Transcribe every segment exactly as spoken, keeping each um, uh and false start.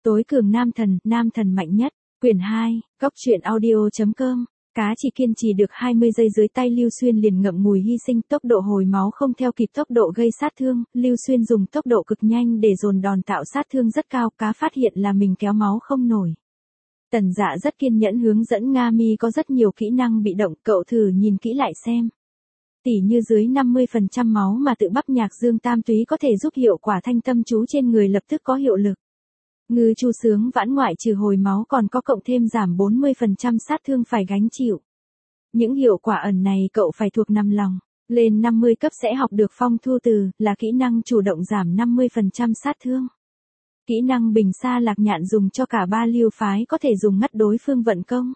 Tối cường nam thần, nam thần mạnh nhất. Quyển hai, góc truyện audio.com. Cá chỉ kiên trì được hai mươi giây dưới tay Lưu Xuyên liền ngậm ngùi hy sinh, tốc độ hồi máu không theo kịp tốc độ gây sát thương, Lưu Xuyên dùng tốc độ cực nhanh để dồn đòn tạo sát thương rất cao, cá phát hiện là mình kéo máu không nổi. Tần Dạ rất kiên nhẫn hướng dẫn Nga Mi có rất nhiều kỹ năng bị động, cậu thử nhìn kỹ lại xem. Tỉ như dưới năm mươi phần trăm máu mà tự bắp nhạc dương tam túy có thể giúp hiệu quả thanh tâm chú trên người lập tức có hiệu lực. Ngư chu sướng vãn ngoại trừ hồi máu còn có cộng thêm giảm bốn mươi phần trăm sát thương phải gánh chịu. Những hiệu quả ẩn này cậu phải thuộc nằm lòng. Lên năm mươi cấp sẽ học được phong thu từ, là kỹ năng chủ động giảm năm mươi phần trăm sát thương. Kỹ năng bình xa lạc nhạn dùng cho cả ba lưu phái có thể dùng ngắt đối phương vận công.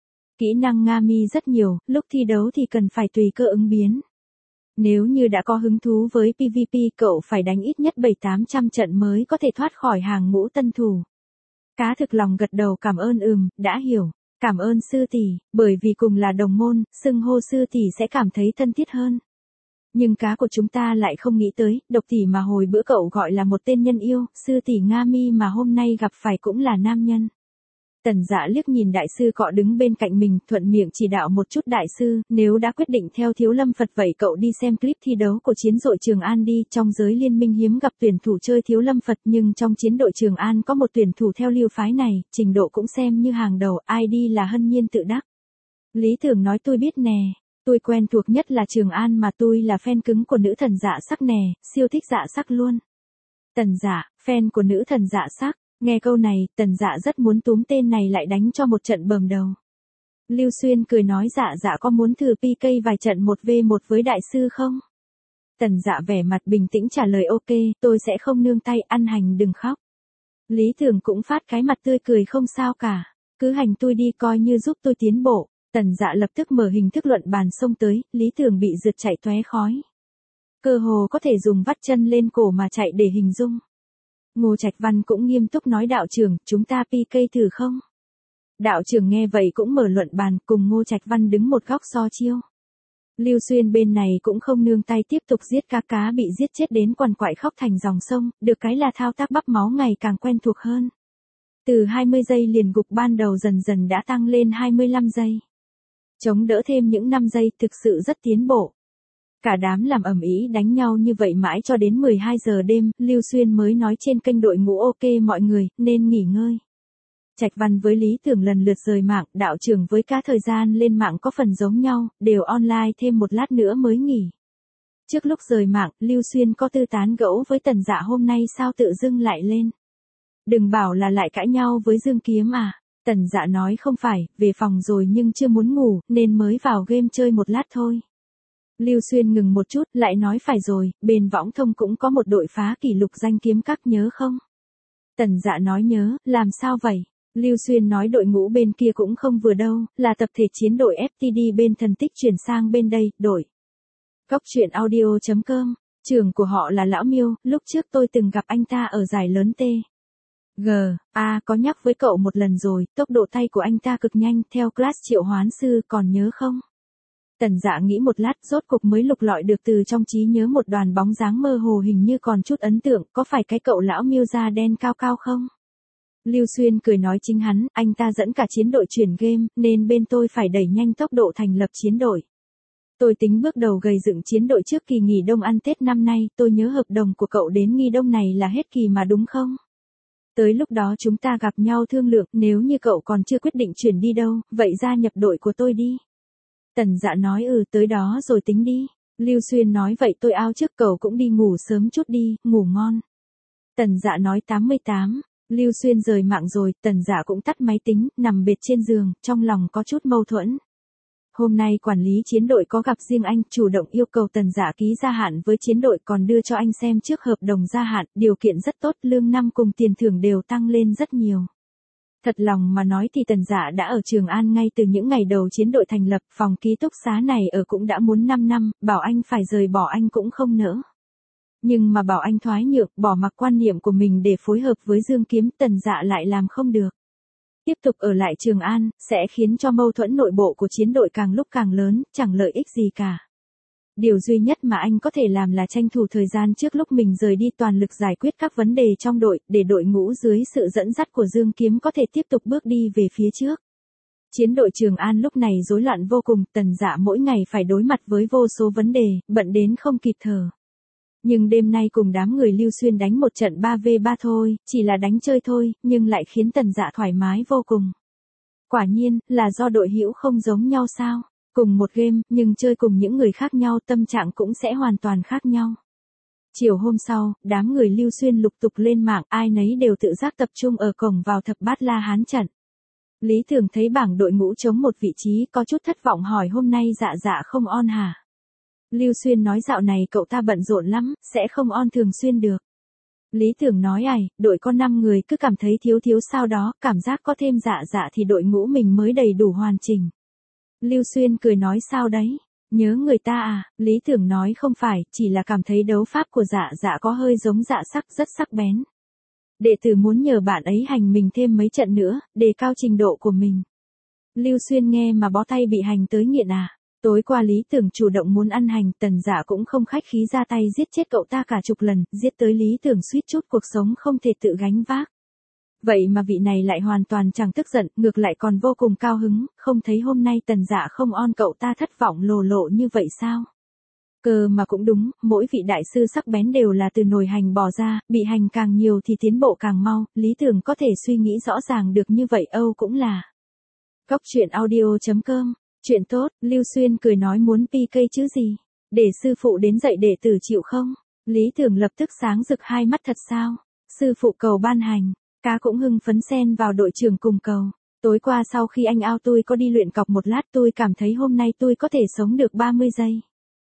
Kỹ năng Nga Mi rất nhiều, lúc thi đấu thì cần phải tùy cơ ứng biến. Nếu như đã có hứng thú với pê vê pê cậu phải đánh ít nhất bảy tám trăm trận mới có thể thoát khỏi hàng ngũ tân thủ. Cá thực lòng gật đầu cảm ơn ừm, đã hiểu. Cảm ơn sư tỷ, bởi vì cùng là đồng môn, xưng hô sư tỷ sẽ cảm thấy thân thiết hơn. Nhưng cá của chúng ta lại không nghĩ tới, độc tỷ mà hồi bữa cậu gọi là một tên nhân yêu, sư tỷ Nga Mi mà hôm nay gặp phải cũng là nam nhân. Tần Dạ liếc nhìn đại sư cọ đứng bên cạnh mình, thuận miệng chỉ đạo một chút đại sư, nếu đã quyết định theo Thiếu Lâm Phật vậy cậu đi xem clip thi đấu của chiến đội Trường An đi, trong giới liên minh hiếm gặp tuyển thủ chơi Thiếu Lâm Phật nhưng trong chiến đội Trường An có một tuyển thủ theo lưu phái này, trình độ cũng xem như hàng đầu, i đê là Hân Nhiên tự đắc. Lý Tưởng nói tôi biết nè, tôi quen thuộc nhất là Trường An mà tôi là fan cứng của nữ thần Dạ Sắc nè, siêu thích Dạ Sắc luôn. Tần Dạ, fan của nữ thần Dạ Sắc. Nghe câu này, Tần Dạ rất muốn túm tên này lại đánh cho một trận bầm đầu. Lưu Xuyên cười nói dạ dạ có muốn thử pê ca vài trận một vs một với đại sư không? Tần Dạ vẻ mặt bình tĩnh trả lời ok, tôi sẽ không nương tay, ăn hành đừng khóc. Lý Tưởng cũng phát cái mặt tươi cười không sao cả, cứ hành tôi đi coi như giúp tôi tiến bộ. Tần Dạ lập tức mở hình thức luận bàn xông tới, Lý Tưởng bị rượt chạy tóe khói. Cơ hồ có thể dùng vắt chân lên cổ mà chạy để hình dung. Ngô Trạch Văn cũng nghiêm túc nói đạo trưởng, chúng ta pê ca thử không? Đạo trưởng nghe vậy cũng mở luận bàn, cùng Ngô Trạch Văn đứng một góc so chiêu. Lưu Xuyên bên này cũng không nương tay tiếp tục giết cá cá bị giết chết đến quằn quại khóc thành dòng sông, được cái là thao tác bắp máu ngày càng quen thuộc hơn. Từ hai mươi giây liền gục ban đầu dần dần đã tăng lên hai mươi lăm giây. Chống đỡ thêm những năm giây thực sự rất tiến bộ. Cả đám làm ầm ĩ đánh nhau như vậy mãi cho đến mười hai giờ đêm, Lưu Xuyên mới nói trên kênh đội ngũ ok mọi người, nên nghỉ ngơi. Trạch Văn với Lý Tưởng lần lượt rời mạng, đạo trưởng với cả thời gian lên mạng có phần giống nhau, đều online thêm một lát nữa mới nghỉ. Trước lúc rời mạng, Lưu Xuyên có tư tán gẫu với Tần Dạ hôm nay sao tự dưng lại lên. Đừng bảo là lại cãi nhau với Dương Kiếm à. Tần Dạ nói không phải, về phòng rồi nhưng chưa muốn ngủ, nên mới vào game chơi một lát thôi. Lưu Xuyên ngừng một chút, lại nói phải rồi, bên Võng Thông cũng có một đội phá kỷ lục danh kiếm các nhớ không? Tần Dạ nói nhớ, làm sao vậy? Lưu Xuyên nói đội ngũ bên kia cũng không vừa đâu, là tập thể chiến đội ép tê đê bên Thần Tích chuyển sang bên đây, đổi. Góc truyện audio.com, trưởng của họ là Lão Miêu, lúc trước tôi từng gặp anh ta ở giải lớn T. G, A có nhắc với cậu một lần rồi, tốc độ tay của anh ta cực nhanh, theo class triệu hoán sư, còn nhớ không? Tần Dạ nghĩ một lát, rốt cục mới lục lọi được từ trong trí nhớ một đoàn bóng dáng mơ hồ hình như còn chút ấn tượng, có phải cái cậu lão Miêu da đen cao cao không? Lưu Xuyên cười nói chính hắn, anh ta dẫn cả chiến đội chuyển game, nên bên tôi phải đẩy nhanh tốc độ thành lập chiến đội. Tôi tính bước đầu gầy dựng chiến đội trước kỳ nghỉ đông ăn Tết năm nay, tôi nhớ hợp đồng của cậu đến nghỉ đông này là hết kỳ mà đúng không? Tới lúc đó chúng ta gặp nhau thương lượng, nếu như cậu còn chưa quyết định chuyển đi đâu, vậy gia nhập đội của tôi đi. Tần Dạ nói ừ tới đó rồi tính đi. Lưu Xuyên nói vậy tôi ao trước cậu cũng đi ngủ sớm chút đi, ngủ ngon. Tần Dạ nói tám mươi tám. Lưu Xuyên rời mạng rồi, Tần Dạ cũng tắt máy tính, nằm bệt trên giường, trong lòng có chút mâu thuẫn. Hôm nay quản lý chiến đội có gặp riêng anh, chủ động yêu cầu Tần Dạ ký gia hạn với chiến đội còn đưa cho anh xem trước hợp đồng gia hạn, điều kiện rất tốt, lương năm cùng tiền thưởng đều tăng lên rất nhiều. Thật lòng mà nói thì Tần Dạ đã ở Trường An ngay từ những ngày đầu chiến đội thành lập, phòng ký túc xá này ở cũng đã muốn năm năm, bảo anh phải rời bỏ anh cũng không nỡ. Nhưng mà bảo anh thoái nhượng, bỏ mặc quan niệm của mình để phối hợp với Dương Kiếm, Tần Dạ lại làm không được. Tiếp tục ở lại Trường An, sẽ khiến cho mâu thuẫn nội bộ của chiến đội càng lúc càng lớn, chẳng lợi ích gì cả. Điều duy nhất mà anh có thể làm là tranh thủ thời gian trước lúc mình rời đi toàn lực giải quyết các vấn đề trong đội, để đội ngũ dưới sự dẫn dắt của Dương Kiếm có thể tiếp tục bước đi về phía trước. Chiến đội Trường An lúc này rối loạn vô cùng, Tần Dạ mỗi ngày phải đối mặt với vô số vấn đề, bận đến không kịp thở. Nhưng đêm nay cùng đám người Lưu Xuyên đánh một trận ba vs ba thôi, chỉ là đánh chơi thôi, nhưng lại khiến Tần Dạ thoải mái vô cùng. Quả nhiên, là do đội hữu không giống nhau sao? Cùng một game, nhưng chơi cùng những người khác nhau tâm trạng cũng sẽ hoàn toàn khác nhau. Chiều hôm sau, đám người Lưu Xuyên lục tục lên mạng, ai nấy đều tự giác tập trung ở cổng vào thập bát la hán trận. Lý Tưởng thấy bảng đội ngũ chống một vị trí, có chút thất vọng hỏi hôm nay Dạ Dạ không on hả? Lưu Xuyên nói dạo này cậu ta bận rộn lắm, sẽ không on thường xuyên được. Lý Tưởng nói ải, đội có năm người cứ cảm thấy thiếu thiếu sao đó, cảm giác có thêm Dạ Dạ thì đội ngũ mình mới đầy đủ hoàn chỉnh. Lưu Xuyên cười nói sao đấy? Nhớ người ta à? Lý Tưởng nói không phải, chỉ là cảm thấy đấu pháp của Dạ Dạ có hơi giống Dạ Sắc, rất sắc bén. Đệ tử muốn nhờ bạn ấy hành mình thêm mấy trận nữa, đề cao trình độ của mình. Lưu Xuyên nghe mà bó tay bị hành tới nghiện à? Tối qua Lý Tưởng chủ động muốn ăn hành, Tần Dạ cũng không khách khí ra tay giết chết cậu ta cả chục lần, giết tới Lý Tưởng suýt chút cuộc sống không thể tự gánh vác. Vậy mà vị này lại hoàn toàn chẳng tức giận, ngược lại còn vô cùng cao hứng, không thấy hôm nay Tần Dạ không on cậu ta thất vọng lồ lộ như vậy sao? Cơ mà cũng đúng, mỗi vị đại sư sắc bén đều là từ nồi hành bỏ ra, bị hành càng nhiều thì tiến bộ càng mau, Lý Tưởng có thể suy nghĩ rõ ràng được như vậy Âu cũng là. Cóc truyện audio chấm com, chuyện tốt, Lưu Xuyên cười nói muốn pê ca chứ gì, để sư phụ đến dạy đệ tử chịu không? Lý Tưởng lập tức sáng rực hai mắt thật sao? Sư phụ cầu ban hành, cá cũng hưng phấn xen vào đội trưởng cùng cầu. Tối qua sau khi anh ao tôi có đi luyện cọc một lát tôi cảm thấy hôm nay tôi có thể sống được ba mươi giây.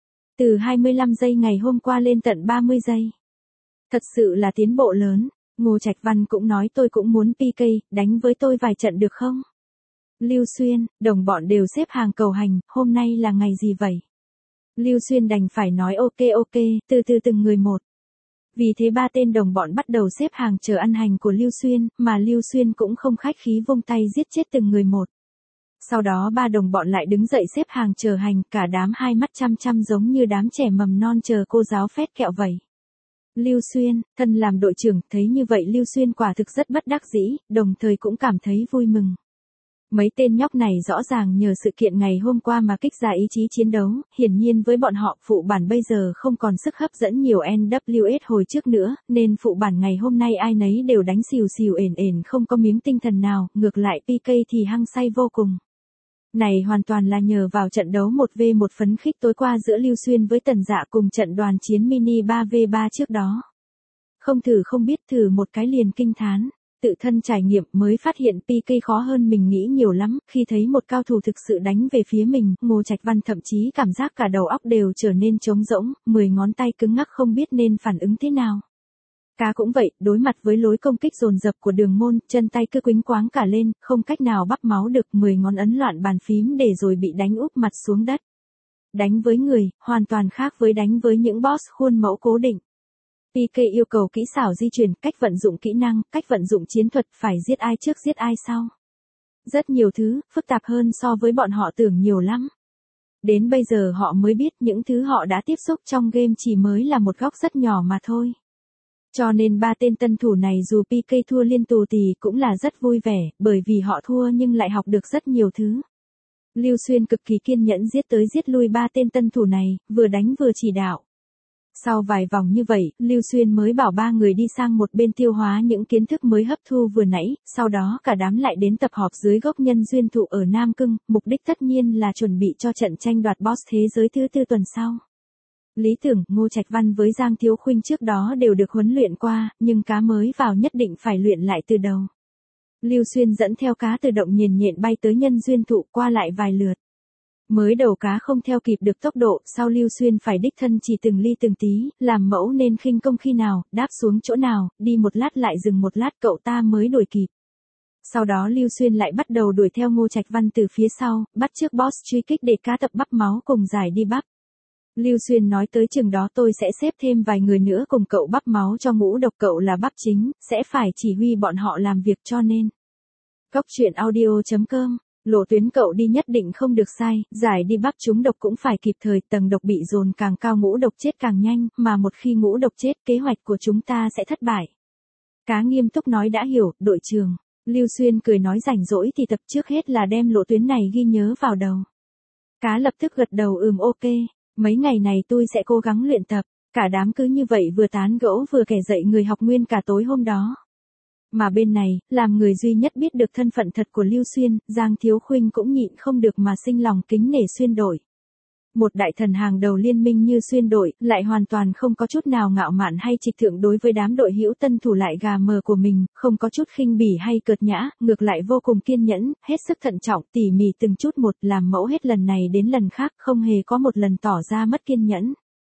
Từ hai mươi lăm giây ngày hôm qua lên tận ba mươi giây. Thật sự là tiến bộ lớn. Ngô Trạch Văn cũng nói tôi cũng muốn pê ca, đánh với tôi vài trận được không? Lưu Xuyên, đồng bọn đều xếp hàng cầu hành, hôm nay là ngày gì vậy? Lưu Xuyên đành phải nói ok ok, từ từ từng người một. Vì thế ba tên đồng bọn bắt đầu xếp hàng chờ ăn hành của Lưu Xuyên, mà Lưu Xuyên cũng không khách khí vung tay giết chết từng người một. Sau đó ba đồng bọn lại đứng dậy xếp hàng chờ hành, cả đám hai mắt chăm chăm giống như đám trẻ mầm non chờ cô giáo phét kẹo vậy. Lưu Xuyên, thân làm đội trưởng, thấy như vậy Lưu Xuyên quả thực rất bất đắc dĩ, đồng thời cũng cảm thấy vui mừng. Mấy tên nhóc này rõ ràng nhờ sự kiện ngày hôm qua mà kích ra ý chí chiến đấu, hiển nhiên với bọn họ phụ bản bây giờ không còn sức hấp dẫn nhiều en vê ét hồi trước nữa, nên phụ bản ngày hôm nay ai nấy đều đánh xìu xìu ền ền không có miếng tinh thần nào, ngược lại pê ca thì hăng say vô cùng. Này hoàn toàn là nhờ vào trận đấu một vs một phấn khích tối qua giữa Lưu Xuyên với Tần Dạ cùng trận đoàn chiến mini ba vs ba trước đó. Không thử không biết, thử một cái liền kinh thán. Tự thân trải nghiệm mới phát hiện pê ca khó hơn mình nghĩ nhiều lắm, khi thấy một cao thủ thực sự đánh về phía mình, Ngô Trạch Văn thậm chí cảm giác cả đầu óc đều trở nên trống rỗng, mười ngón tay cứng ngắc không biết nên phản ứng thế nào. Cá cũng vậy, đối mặt với lối công kích dồn dập của Đường Môn, chân tay cứ quĩnh quáng cả lên, không cách nào bắp máu được, mười ngón ấn loạn bàn phím để rồi bị đánh úp mặt xuống đất. Đánh với người, hoàn toàn khác với đánh với những boss khuôn mẫu cố định. pê ca yêu cầu kỹ xảo di chuyển, cách vận dụng kỹ năng, cách vận dụng chiến thuật, phải giết ai trước giết ai sau. Rất nhiều thứ, phức tạp hơn so với bọn họ tưởng nhiều lắm. Đến bây giờ họ mới biết những thứ họ đã tiếp xúc trong game chỉ mới là một góc rất nhỏ mà thôi. Cho nên ba tên tân thủ này dù pê ca thua liên tù thì cũng là rất vui vẻ, bởi vì họ thua nhưng lại học được rất nhiều thứ. Lưu Xuyên cực kỳ kiên nhẫn giết tới giết lui ba tên tân thủ này, vừa đánh vừa chỉ đạo. Sau vài vòng như vậy, Lưu Xuyên mới bảo ba người đi sang một bên tiêu hóa những kiến thức mới hấp thu vừa nãy, sau đó cả đám lại đến tập họp dưới gốc nhân duyên thụ ở Nam Cưng, mục đích tất nhiên là chuẩn bị cho trận tranh đoạt boss thế giới thứ tư tuần sau. Lý Tưởng, Ngô Trạch Văn với Giang Thiếu Khuynh trước đó đều được huấn luyện qua, nhưng cá mới vào nhất định phải luyện lại từ đầu. Lưu Xuyên dẫn theo cá tự động nhền nhện bay tới nhân duyên thụ qua lại vài lượt. Mới đầu cá không theo kịp được tốc độ, sau Lưu Xuyên phải đích thân chỉ từng ly từng tí, làm mẫu nên khinh công khi nào, đáp xuống chỗ nào, đi một lát lại dừng một lát cậu ta mới đuổi kịp. Sau đó Lưu Xuyên lại bắt đầu đuổi theo Ngô Trạch Văn từ phía sau, bắt trước boss truy kích để cá tập bắp máu cùng giải đi bắp. Lưu Xuyên nói tới chừng đó tôi sẽ xếp thêm vài người nữa cùng cậu bắp máu cho ngũ độc cậu là bắp chính, sẽ phải chỉ huy bọn họ làm việc cho nên. Cóc truyện audio chấm com Lộ tuyến cậu đi nhất định không được sai, giải đi Bắc trúng độc cũng phải kịp thời, tầng độc bị dồn càng cao ngũ độc chết càng nhanh, mà một khi ngũ độc chết kế hoạch của chúng ta sẽ thất bại. Cá nghiêm túc nói đã hiểu, đội trưởng. Lưu Xuyên cười nói rảnh rỗi thì tập trước hết là đem lộ tuyến này ghi nhớ vào đầu. Cá lập tức gật đầu ừm ok, mấy ngày này tôi sẽ cố gắng luyện tập, cả đám cứ như vậy vừa tán gẫu vừa kể dậy người học nguyên cả tối hôm đó. Mà bên này, làm người duy nhất biết được thân phận thật của Lưu Xuyên, Giang Thiếu Khuynh cũng nhịn không được mà sinh lòng kính nể Xuyên đội. Một đại thần hàng đầu liên minh như Xuyên đội, lại hoàn toàn không có chút nào ngạo mạn hay trịch thượng đối với đám đội hữu tân thủ lại gà mờ của mình, không có chút khinh bỉ hay cợt nhã, ngược lại vô cùng kiên nhẫn, hết sức thận trọng, tỉ mỉ từng chút một, làm mẫu hết lần này đến lần khác, không hề có một lần tỏ ra mất kiên nhẫn.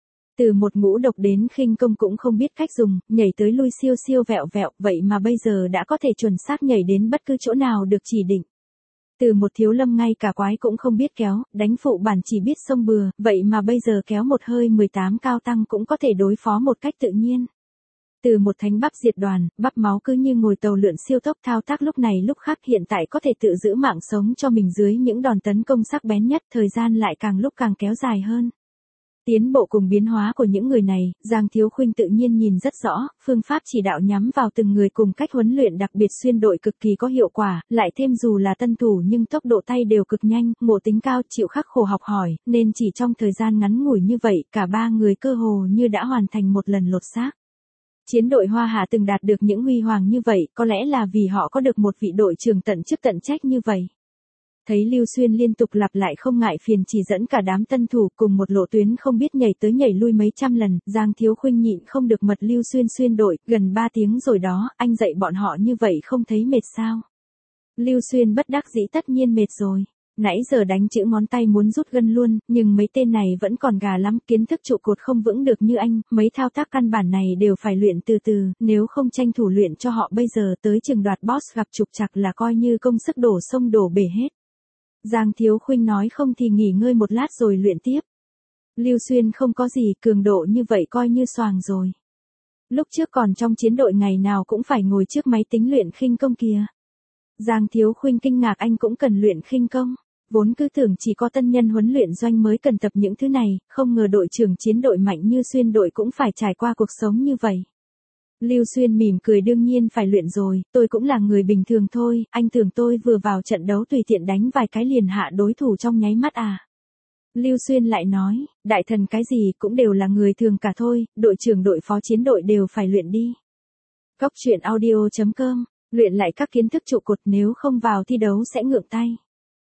Từ một ngũ độc đến khinh công cũng không biết cách dùng, nhảy tới lui siêu siêu vẹo vẹo, vậy mà bây giờ đã có thể chuẩn xác nhảy đến bất cứ chỗ nào được chỉ định. Từ một thiếu lâm ngay cả quái cũng không biết kéo, đánh phụ bản chỉ biết xông bừa, vậy mà bây giờ kéo một hơi mười tám cao tăng cũng có thể đối phó một cách tự nhiên. Từ một thánh bắp diệt đoàn, bắp máu cứ như ngồi tàu lượn siêu tốc thao tác lúc này lúc khác hiện tại có thể tự giữ mạng sống cho mình dưới những đòn tấn công sắc bén nhất, thời gian lại càng lúc càng kéo dài hơn. Tiến bộ cùng biến hóa của những người này, Giang Thiếu Khuynh tự nhiên nhìn rất rõ, phương pháp chỉ đạo nhắm vào từng người cùng cách huấn luyện đặc biệt Xuyên đội cực kỳ có hiệu quả, lại thêm dù là tân thủ nhưng tốc độ tay đều cực nhanh, ngộ tính cao, chịu khắc khổ học hỏi, nên chỉ trong thời gian ngắn ngủi như vậy, cả ba người cơ hồ như đã hoàn thành một lần lột xác. Chiến đội Hoa Hạ từng đạt được những huy hoàng như vậy, có lẽ là vì họ có được một vị đội trưởng tận chức tận trách như vậy. Thấy Lưu Xuyên liên tục lặp lại không ngại phiền chỉ dẫn cả đám tân thủ cùng một lộ tuyến không biết nhảy tới nhảy lui mấy trăm lần, Giang Thiếu Khuynh nhịn không được mật Lưu Xuyên Xuyên đội, gần ba tiếng rồi đó, anh dạy bọn họ như vậy không thấy mệt sao? Lưu Xuyên bất đắc dĩ tất nhiên mệt rồi. Nãy giờ đánh chữ ngón tay muốn rút gân luôn, nhưng mấy tên này vẫn còn gà lắm, kiến thức trụ cột không vững được như anh, mấy thao tác căn bản này đều phải luyện từ từ, nếu không tranh thủ luyện cho họ bây giờ tới chừng đoạt boss gặp trục trặc là coi như công sức đổ sông đổ bể hết. Giang Thiếu Khuynh nói không thì nghỉ ngơi một lát rồi luyện tiếp. Lưu Xuyên không có gì, cường độ như vậy coi như xoàng rồi. Lúc trước còn trong chiến đội ngày nào cũng phải ngồi trước máy tính luyện khinh công kìa. Giang Thiếu Khuynh kinh ngạc anh cũng cần luyện khinh công. Vốn cứ tưởng chỉ có tân nhân huấn luyện doanh mới cần tập những thứ này, không ngờ đội trưởng chiến đội mạnh như Xuyên đội cũng phải trải qua cuộc sống như vậy. Lưu Xuyên mỉm cười đương nhiên phải luyện rồi, tôi cũng là người bình thường thôi, anh tưởng tôi vừa vào trận đấu tùy tiện đánh vài cái liền hạ đối thủ trong nháy mắt à. Lưu Xuyên lại nói, đại thần cái gì cũng đều là người thường cả thôi, đội trưởng đội phó chiến đội đều phải luyện đi. Cốc truyện audio chấm com, luyện lại các kiến thức trụ cột nếu không vào thi đấu sẽ ngượng tay.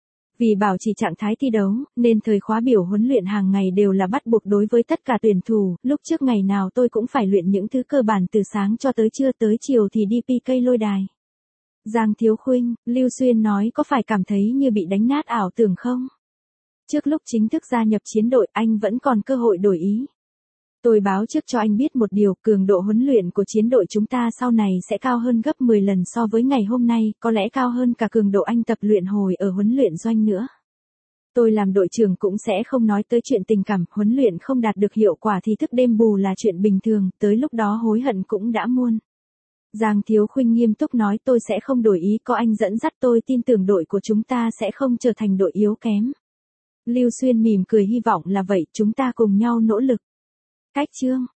Vì bảo trì trạng thái thi đấu, nên thời khóa biểu huấn luyện hàng ngày đều là bắt buộc đối với tất cả tuyển thủ, lúc trước ngày nào tôi cũng phải luyện những thứ cơ bản từ sáng cho tới trưa tới chiều thì đi pê ca lôi đài. Giang Thiếu Khuynh, Lưu Xuyên nói có phải cảm thấy như bị đánh nát ảo tưởng không? Trước lúc chính thức gia nhập chiến đội anh vẫn còn cơ hội đổi ý. Tôi báo trước cho anh biết một điều, cường độ huấn luyện của chiến đội chúng ta sau này sẽ cao hơn gấp mười lần so với ngày hôm nay, có lẽ cao hơn cả cường độ anh tập luyện hồi ở huấn luyện doanh nữa. Tôi làm đội trưởng cũng sẽ không nói tới chuyện tình cảm, huấn luyện không đạt được hiệu quả thì thức đêm bù là chuyện bình thường, tới lúc đó hối hận cũng đã muôn. Giang Thiếu Khuynh nghiêm túc nói tôi sẽ không đổi ý, có anh dẫn dắt tôi tin tưởng đội của chúng ta sẽ không trở thành đội yếu kém. Lưu Xuyên mỉm cười hy vọng là vậy, chúng ta cùng nhau nỗ lực. Cách chương